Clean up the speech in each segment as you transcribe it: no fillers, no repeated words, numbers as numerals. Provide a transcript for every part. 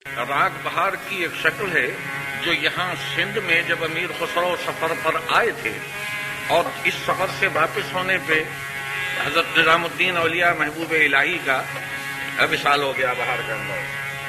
राग बहार की एक शक्ल है जो यहाँ सिंध में जब अमीर खुसरो सफर पर आए थे और इस सफर से वापस होने पे हजरत निजामुद्दीन औलिया महबूब इलाही का विशाल हो गया बहार का अंदर।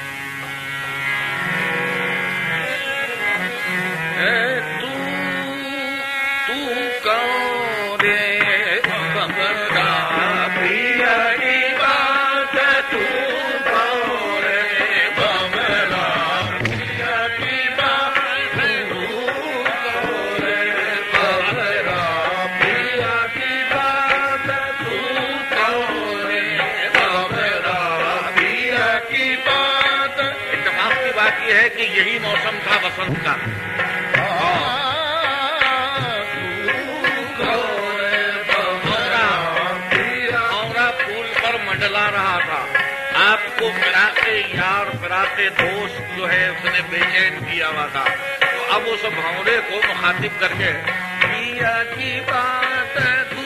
तू कौन रे बमरा प्रिया की बात, तू कौन रे बमरा प्रिया की बात, तू कौन रे बमरा प्रिया की बात, तू कौन रे बमरा प्रिया की बात। इत्तेफाक की बात यह है कि यही मौसम था बसंत का। मंडला रहा था, आपको फिराके यार फिराके दोस्त जो है उसने बेचैन किया हुआ था। तो अब उस भंवरे को मुखातिब करके प्रिया की बात